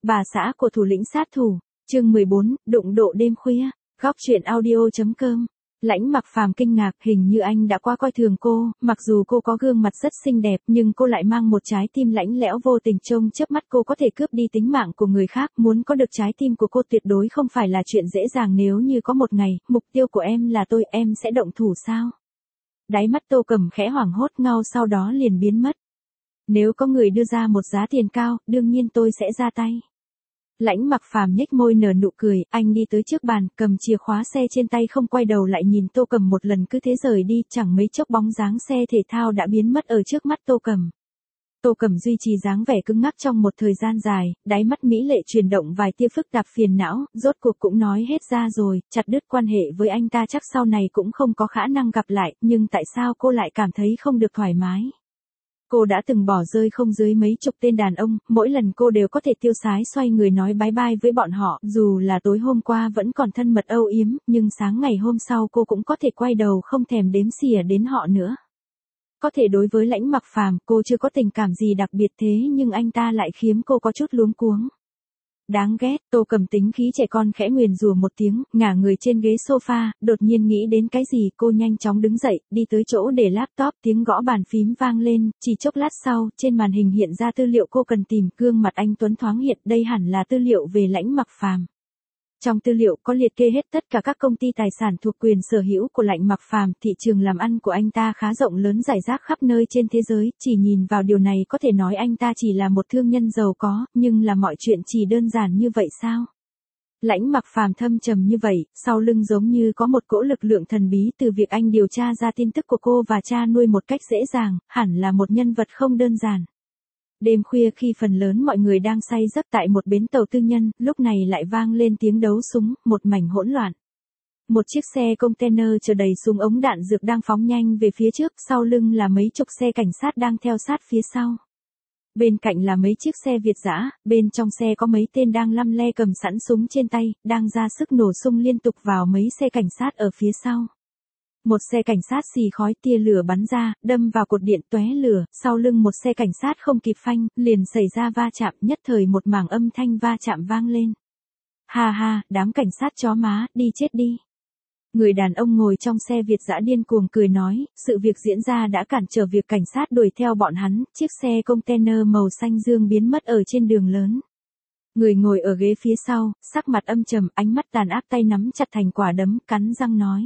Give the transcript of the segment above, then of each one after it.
Bà xã của thủ lĩnh sát thủ, chương 14, đụng độ đêm khuya, góc truyện audio.com. Lãnh Mặc Phàm kinh ngạc, hình như anh đã quá coi thường cô, mặc dù cô có gương mặt rất xinh đẹp nhưng cô lại mang một trái tim lạnh lẽo vô tình, trông chớp mắt cô có thể cướp đi tính mạng của người khác, muốn có được trái tim của cô tuyệt đối không phải là chuyện dễ dàng. Nếu như có một ngày, mục tiêu của em là tôi, em sẽ động thủ sao? Đáy mắt Tô Cầm khẽ hoảng hốt, ngao sau đó liền biến mất. Nếu có người đưa ra một giá tiền cao, đương nhiên tôi sẽ ra tay. Lãnh Mặc Phàm nhếch môi nở nụ cười, anh đi tới trước bàn, cầm chìa khóa xe trên tay, không quay đầu lại nhìn Tô Cầm một lần, cứ thế rời đi. Chẳng mấy chốc bóng dáng xe thể thao đã biến mất ở trước mắt Tô Cầm. Tô Cầm duy trì dáng vẻ cứng ngắc trong một thời gian dài, đáy mắt mỹ lệ chuyển động vài tia phức tạp phiền não, rốt cuộc cũng nói hết ra rồi, chặt đứt quan hệ với anh ta chắc sau này cũng không có khả năng gặp lại, nhưng tại sao cô lại cảm thấy không được thoải mái? Cô đã từng bỏ rơi không dưới mấy chục tên đàn ông, mỗi lần cô đều có thể tiêu sái xoay người nói bye bye với bọn họ, dù là tối hôm qua vẫn còn thân mật âu yếm, nhưng sáng ngày hôm sau cô cũng có thể quay đầu không thèm đếm xỉa đến họ nữa. Có thể đối với Lãnh Mặc Phàm, cô chưa có tình cảm gì đặc biệt, thế nhưng anh ta lại khiến cô có chút luống cuống. Đáng ghét. Tô Cầm tính khí trẻ con khẽ nguyền rủa một tiếng, ngả người trên ghế sofa, đột nhiên nghĩ đến cái gì, cô nhanh chóng đứng dậy, đi tới chỗ để laptop, tiếng gõ bàn phím vang lên, chỉ chốc lát sau, trên màn hình hiện ra tư liệu cô cần tìm, gương mặt anh tuấn thoáng hiện, đây hẳn là tư liệu về Lãnh Mặc Phàm. Trong tư liệu có liệt kê hết tất cả các công ty tài sản thuộc quyền sở hữu của Lãnh Mặc Phàm, thị trường làm ăn của anh ta khá rộng lớn, rải rác khắp nơi trên thế giới, chỉ nhìn vào điều này có thể nói anh ta chỉ là một thương nhân giàu có, nhưng là mọi chuyện chỉ đơn giản như vậy sao? Lãnh Mặc Phàm thâm trầm như vậy, sau lưng giống như có một cỗ lực lượng thần bí, từ việc anh điều tra ra tin tức của cô và cha nuôi một cách dễ dàng, hẳn là một nhân vật không đơn giản. Đêm khuya khi phần lớn mọi người đang say giấc tại một bến tàu tư nhân, lúc này lại vang lên tiếng đấu súng, một mảnh hỗn loạn. Một chiếc xe container chở đầy súng ống đạn dược đang phóng nhanh về phía trước, sau lưng là mấy chục xe cảnh sát đang theo sát phía sau. Bên cạnh là mấy chiếc xe Việt dã, bên trong xe có mấy tên đang lăm le cầm sẵn súng trên tay, đang ra sức nổ súng liên tục vào mấy xe cảnh sát ở phía sau. Một xe cảnh sát xì khói, tia lửa bắn ra, đâm vào cột điện tóe lửa, sau lưng một xe cảnh sát không kịp phanh, liền xảy ra va chạm, nhất thời một mảng âm thanh va chạm vang lên. Ha ha, đám cảnh sát chó má, đi chết đi. Người đàn ông ngồi trong xe Việt dã điên cuồng cười nói, sự việc diễn ra đã cản trở việc cảnh sát đuổi theo bọn hắn, chiếc xe container màu xanh dương biến mất ở trên đường lớn. Người ngồi ở ghế phía sau, sắc mặt âm trầm, ánh mắt tàn ác, tay nắm chặt thành quả đấm, cắn răng nói.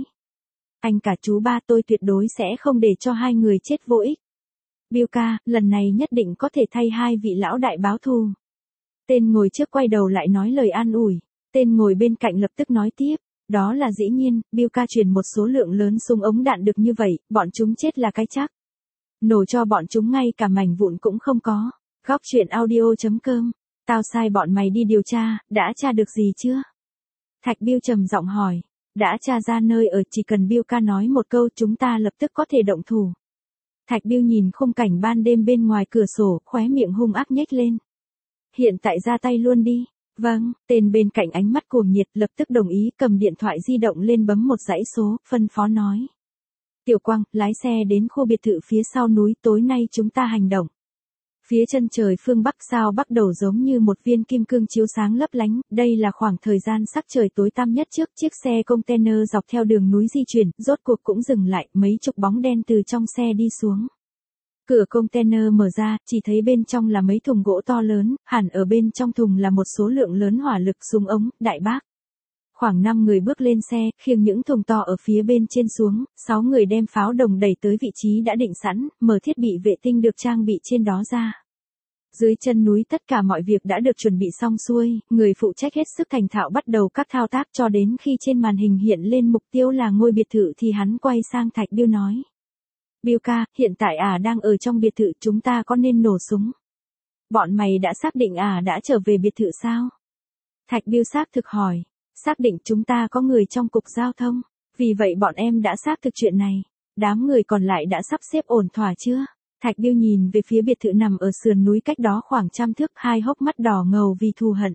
Anh cả chú ba, tôi tuyệt đối sẽ không để cho hai người chết vô ích. Bill ca, lần này nhất định có thể thay hai vị lão đại báo thù. Tên ngồi trước quay đầu lại nói lời an ủi. Tên ngồi bên cạnh lập tức nói tiếp. Đó là dĩ nhiên, Bill ca truyền một số lượng lớn súng ống đạn được như vậy, bọn chúng chết là cái chắc. Nổ cho bọn chúng ngay cả mảnh vụn cũng không có. Góc truyện audio.com. Tao sai bọn mày đi điều tra, đã tra được gì chưa? Thạch Bill trầm giọng hỏi. Đã tra ra nơi ở, chỉ cần Bill ca nói một câu chúng ta lập tức có thể động thủ. Thạch Bill nhìn khung cảnh ban đêm bên ngoài cửa sổ, khóe miệng hung ác nhếch lên. Hiện tại ra tay luôn đi. Vâng, tên bên cạnh ánh mắt cuồng nhiệt lập tức đồng ý, cầm điện thoại di động lên bấm một dãy số, phân phó nói. Tiểu Quang, lái xe đến khu biệt thự phía sau núi, tối nay chúng ta hành động. Phía chân trời phương Bắc sao bắt đầu giống như một viên kim cương chiếu sáng lấp lánh, đây là khoảng thời gian sắc trời tối tăm nhất trước chiếc xe container dọc theo đường núi di chuyển, rốt cuộc cũng dừng lại, mấy chục bóng đen từ trong xe đi xuống. Cửa container mở ra, chỉ thấy bên trong là mấy thùng gỗ to lớn, hẳn ở bên trong thùng là một số lượng lớn hỏa lực súng ống, đại bác. Khoảng 5 người bước lên xe, khiêng những thùng to ở phía bên trên xuống, 6 người đem pháo đồng đẩy tới vị trí đã định sẵn, mở thiết bị vệ tinh được trang bị trên đó ra. Dưới chân núi tất cả mọi việc đã được chuẩn bị xong xuôi, người phụ trách hết sức thành thạo bắt đầu các thao tác cho đến khi trên màn hình hiện lên mục tiêu là ngôi biệt thự thì hắn quay sang Thạch Bill nói. Bill ca, hiện tại đang ở trong biệt thự, chúng ta có nên nổ súng? Bọn mày đã xác định đã trở về biệt thự sao? Thạch Bill xác thực hỏi. Xác định, chúng ta có người trong cục giao thông, vì vậy bọn em đã xác thực chuyện này. Đám người còn lại đã sắp xếp ổn thỏa chưa? Thạch Bill nhìn về phía biệt thự nằm ở sườn núi cách đó khoảng 100 thước, hai hốc mắt đỏ ngầu vì thù hận.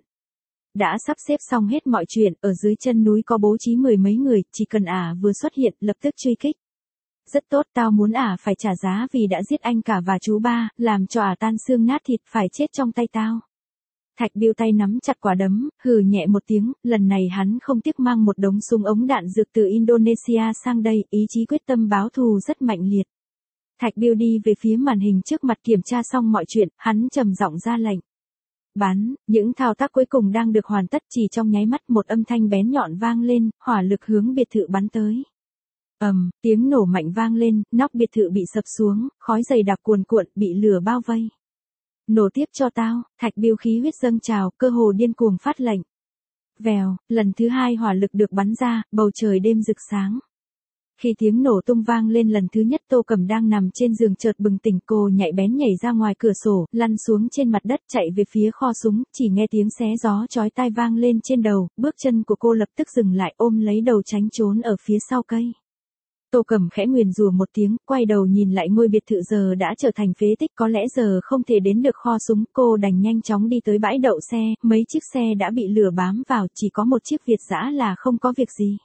Đã sắp xếp xong hết mọi chuyện, ở dưới chân núi có bố trí 10 mấy người, chỉ cần vừa xuất hiện, lập tức truy kích. Rất tốt, tao muốn phải trả giá vì đã giết anh cả và chú ba, làm cho tan xương nát thịt, phải chết trong tay tao. Thạch Biêu tay nắm chặt quả đấm, hừ nhẹ một tiếng, lần này hắn không tiếc mang một đống súng ống đạn dược từ Indonesia sang đây, ý chí quyết tâm báo thù rất mạnh liệt. Thạch Biêu đi về phía màn hình trước mặt kiểm tra xong mọi chuyện, hắn trầm giọng ra lệnh. Bắn, những thao tác cuối cùng đang được hoàn tất, chỉ trong nháy mắt một âm thanh bén nhọn vang lên, hỏa lực hướng biệt thự bắn tới. Tiếng nổ mạnh vang lên, nóc biệt thự bị sập xuống, khói dày đặc cuồn cuộn, bị lửa bao vây. Nổ tiếp cho tao, Thạch Biêu khí huyết dâng trào, cơ hồ điên cuồng phát lệnh. Vèo, lần thứ hai hỏa lực được bắn ra, bầu trời đêm rực sáng. Khi tiếng nổ tung vang lên lần thứ nhất, Tô Cẩm đang nằm trên giường chợt bừng tỉnh, cô nhạy bén nhảy ra ngoài cửa sổ, lăn xuống trên mặt đất chạy về phía kho súng, chỉ nghe tiếng xé gió chói tai vang lên trên đầu, bước chân của cô lập tức dừng lại, ôm lấy đầu tránh trốn ở phía sau cây. Tô Cẩm khẽ nguyền rủa một tiếng, quay đầu nhìn lại ngôi biệt thự giờ đã trở thành phế tích, có lẽ giờ không thể đến được kho súng, cô đành nhanh chóng đi tới bãi đậu xe, mấy chiếc xe đã bị lửa bám vào, chỉ có một chiếc Việt dã là không có việc gì.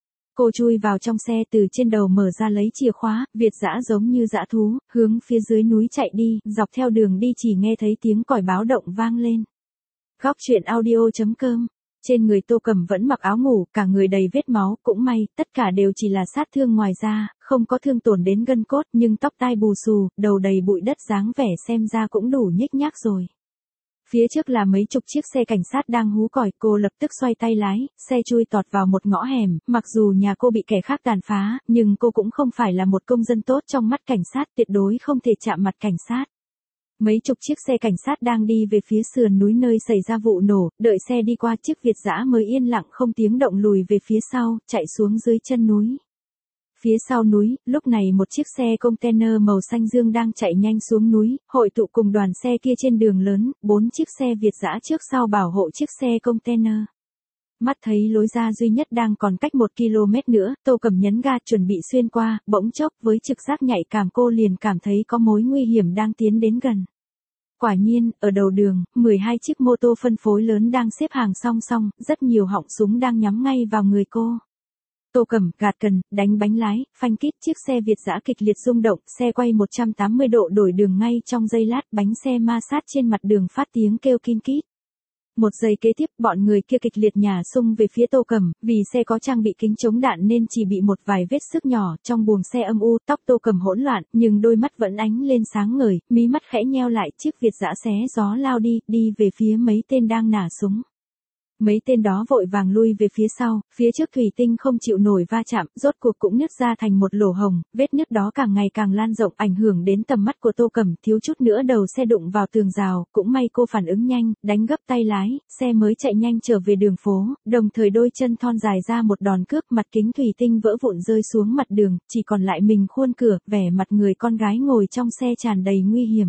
Cô chui vào trong xe, từ trên đầu mở ra lấy chìa khóa, Việt dã giống như dã thú, hướng phía dưới núi chạy đi, dọc theo đường đi chỉ nghe thấy tiếng còi báo động vang lên. Góc truyện audio.com. Trên người Tô Cẩm vẫn mặc áo ngủ, cả người đầy vết máu, cũng may, tất cả đều chỉ là sát thương ngoài da, không có thương tổn đến gân cốt, nhưng tóc tai bù xù, đầu đầy bụi đất, dáng vẻ xem ra cũng đủ nhếch nhác rồi. Phía trước là mấy chục chiếc xe cảnh sát đang hú còi, cô lập tức xoay tay lái, xe chui tọt vào một ngõ hẻm, mặc dù nhà cô bị kẻ khác tàn phá, nhưng cô cũng không phải là một công dân tốt trong mắt cảnh sát, tuyệt đối không thể chạm mặt cảnh sát. Mấy chục chiếc xe cảnh sát đang đi về phía sườn núi nơi xảy ra vụ nổ, đợi xe đi qua chiếc Việt dã mới yên lặng không tiếng động lùi về phía sau, chạy xuống dưới chân núi. Phía sau núi, lúc này một chiếc xe container màu xanh dương đang chạy nhanh xuống núi, hội tụ cùng đoàn xe kia trên đường lớn, 4 chiếc xe Việt dã trước sau bảo hộ chiếc xe container. Mắt thấy lối ra duy nhất đang còn cách 1 km nữa, Tô Cẩm nhấn ga chuẩn bị xuyên qua, bỗng chốc với trực giác nhạy cảm cô liền cảm thấy có mối nguy hiểm đang tiến đến gần. Quả nhiên, ở đầu đường, 12 chiếc mô tô phân phối lớn đang xếp hàng song song, rất nhiều họng súng đang nhắm ngay vào người cô. Tô Cẩm gạt cần, đánh bánh lái, phanh kít, chiếc xe Việt dã kịch liệt rung động, xe quay 180 độ đổi đường ngay trong giây lát, bánh xe ma sát trên mặt đường phát tiếng kêu kin kít. Một giây kế tiếp, bọn người kia kịch liệt nhả xung về phía Tô Cẩm, vì xe có trang bị kính chống đạn nên chỉ bị một vài vết xước nhỏ, trong buồng xe âm u, tóc Tô Cẩm hỗn loạn, nhưng đôi mắt vẫn ánh lên sáng ngời, mí mắt khẽ nheo lại, chiếc Việt dã xé gió lao đi về phía mấy tên đang nả súng. Mấy tên đó vội vàng lui về phía sau, phía trước thủy tinh không chịu nổi va chạm, rốt cuộc cũng nứt ra thành một lỗ hồng, vết nứt đó càng ngày càng lan rộng, ảnh hưởng đến tầm mắt của Tô Cẩm, thiếu chút nữa đầu xe đụng vào tường rào, cũng may cô phản ứng nhanh, đánh gấp tay lái, xe mới chạy nhanh trở về đường phố, đồng thời đôi chân thon dài ra một đòn cước, mặt kính thủy tinh vỡ vụn rơi xuống mặt đường, chỉ còn lại mình khuôn cửa, vẻ mặt người con gái ngồi trong xe tràn đầy nguy hiểm.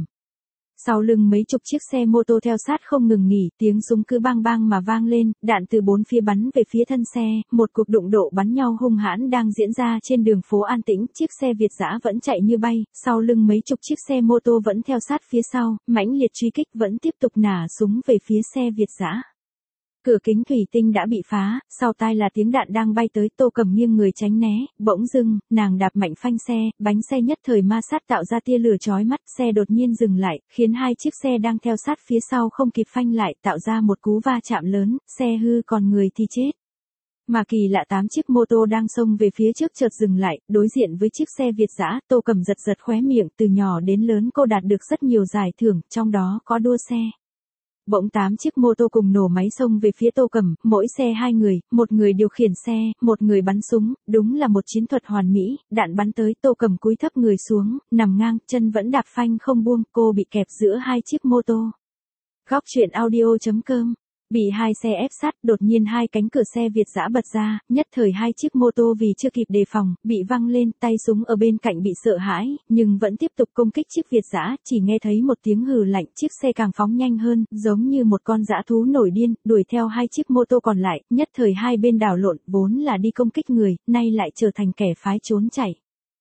Sau lưng mấy chục chiếc xe mô tô theo sát không ngừng nghỉ, tiếng súng cứ bang bang mà vang lên, đạn từ bốn phía bắn về phía thân xe, một cuộc đụng độ bắn nhau hung hãn đang diễn ra trên đường phố an tĩnh, chiếc xe Việt dã vẫn chạy như bay, sau lưng mấy chục chiếc xe mô tô vẫn theo sát phía sau, mãnh liệt truy kích vẫn tiếp tục nả súng về phía xe Việt dã. Cửa kính thủy tinh đã bị phá, sau tai là tiếng đạn đang bay tới, Tô Cẩm nghiêng người tránh né, bỗng dưng, nàng đạp mạnh phanh xe, bánh xe nhất thời ma sát tạo ra tia lửa chói mắt, xe đột nhiên dừng lại, khiến hai chiếc xe đang theo sát phía sau không kịp phanh lại, tạo ra một cú va chạm lớn, xe hư còn người thì chết. Mà kỳ lạ 8 chiếc mô tô đang xông về phía trước chợt dừng lại, đối diện với chiếc xe Việt dã, Tô Cẩm giật giật khóe miệng, từ nhỏ đến lớn cô đạt được rất nhiều giải thưởng, trong đó có đua xe. Bỗng 8 chiếc mô tô cùng nổ máy xông về phía Tô Cẩm, mỗi xe 2 người, một người điều khiển xe, một người bắn súng, đúng là một chiến thuật hoàn mỹ, đạn bắn tới Tô Cẩm cúi thấp người xuống, nằm ngang, chân vẫn đạp phanh không buông, cô bị kẹp giữa hai chiếc mô tô. Góc truyện audio.com. Bị hai xe ép sát, đột nhiên hai cánh cửa xe Việt dã bật ra, nhất thời hai chiếc mô tô vì chưa kịp đề phòng, bị văng lên, tay súng ở bên cạnh bị sợ hãi, nhưng vẫn tiếp tục công kích chiếc Việt dã, chỉ nghe thấy một tiếng hừ lạnh, chiếc xe càng phóng nhanh hơn, giống như một con dã thú nổi điên, đuổi theo hai chiếc mô tô còn lại, nhất thời hai bên đảo lộn, vốn là đi công kích người, nay lại trở thành kẻ phái trốn chạy.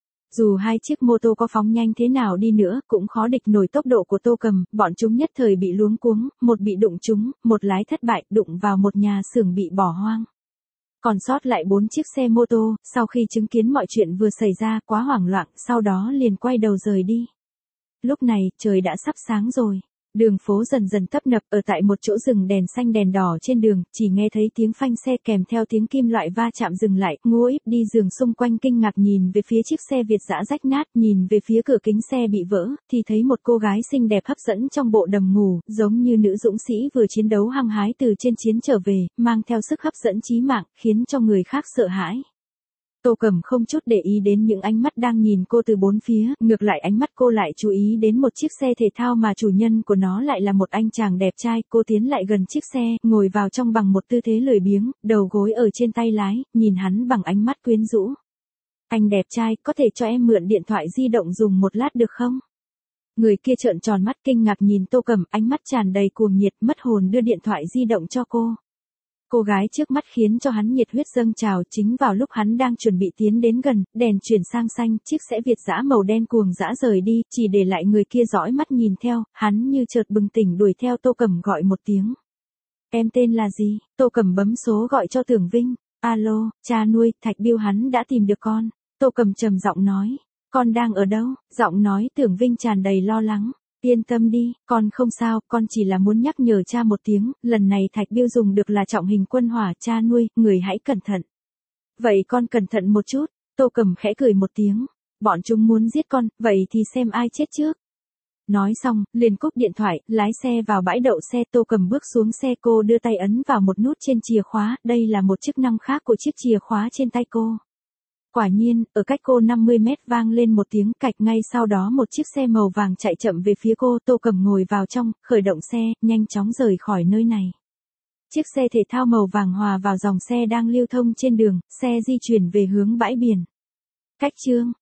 Dù hai chiếc mô tô có phóng nhanh thế nào đi nữa, cũng khó địch nổi tốc độ của Tô Cẩm, bọn chúng nhất thời bị luống cuống, một bị đụng trúng, một lái thất bại, đụng vào một nhà xưởng bị bỏ hoang. Còn sót lại 4 chiếc xe mô tô, sau khi chứng kiến mọi chuyện vừa xảy ra quá hoảng loạn, sau đó liền quay đầu rời đi. Lúc này, trời đã sắp sáng rồi. Đường phố dần dần tấp nập, ở tại một chỗ dừng đèn xanh đèn đỏ trên đường, chỉ nghe thấy tiếng phanh xe kèm theo tiếng kim loại va chạm dừng lại, Ngô Íp đi giường xung quanh kinh ngạc nhìn về phía chiếc xe Việt dã rách nát, nhìn về phía cửa kính xe bị vỡ, thì thấy một cô gái xinh đẹp hấp dẫn trong bộ đầm ngủ, giống như nữ dũng sĩ vừa chiến đấu hăng hái từ trên chiến trở về, mang theo sức hấp dẫn chí mạng, khiến cho người khác sợ hãi. Tô Cẩm không chút để ý đến những ánh mắt đang nhìn cô từ bốn phía, ngược lại ánh mắt cô lại chú ý đến một chiếc xe thể thao mà chủ nhân của nó lại là một anh chàng đẹp trai. Cô tiến lại gần chiếc xe, ngồi vào trong bằng một tư thế lười biếng, đầu gối ở trên tay lái, nhìn hắn bằng ánh mắt quyến rũ. Anh đẹp trai, có thể cho em mượn điện thoại di động dùng một lát được không? Người kia trợn tròn mắt kinh ngạc nhìn Tô Cẩm, ánh mắt tràn đầy cuồng nhiệt, mất hồn đưa điện thoại di động cho cô. Cô gái trước mắt khiến cho hắn nhiệt huyết dâng trào, chính vào lúc hắn đang chuẩn bị tiến đến gần, đèn chuyển sang xanh, chiếc xe Việt dã màu đen cuồng dã rời đi, chỉ để lại người kia dõi mắt nhìn theo, hắn như chợt bừng tỉnh đuổi theo Tô Cẩm gọi một tiếng. Em tên là gì? Tô Cẩm bấm số gọi cho Tưởng Vinh. Alo, cha nuôi, Thạch Biêu hắn đã tìm được con. Tô Cẩm trầm giọng nói. Con đang ở đâu? Giọng nói Tưởng Vinh tràn đầy lo lắng. Yên tâm đi, con không sao, con chỉ là muốn nhắc nhở cha một tiếng, lần này Thạch Biêu dùng được là trọng hình quân hỏa, cha nuôi, người hãy cẩn thận. Vậy con cẩn thận một chút, Tô Cẩm khẽ cười một tiếng, bọn chúng muốn giết con, vậy thì xem ai chết trước. Nói xong, liền cúp điện thoại, lái xe vào bãi đậu xe. Tô Cẩm bước xuống xe, cô đưa tay ấn vào một nút trên chìa khóa, đây là một chức năng khác của chiếc chìa khóa trên tay cô. Quả nhiên, ở cách cô 50 mét vang lên một tiếng cạch, ngay sau đó một chiếc xe màu vàng chạy chậm về phía cô. Tô Cẩm ngồi vào trong, khởi động xe, nhanh chóng rời khỏi nơi này. Chiếc xe thể thao màu vàng hòa vào dòng xe đang lưu thông trên đường, xe di chuyển về hướng bãi biển. Cách chương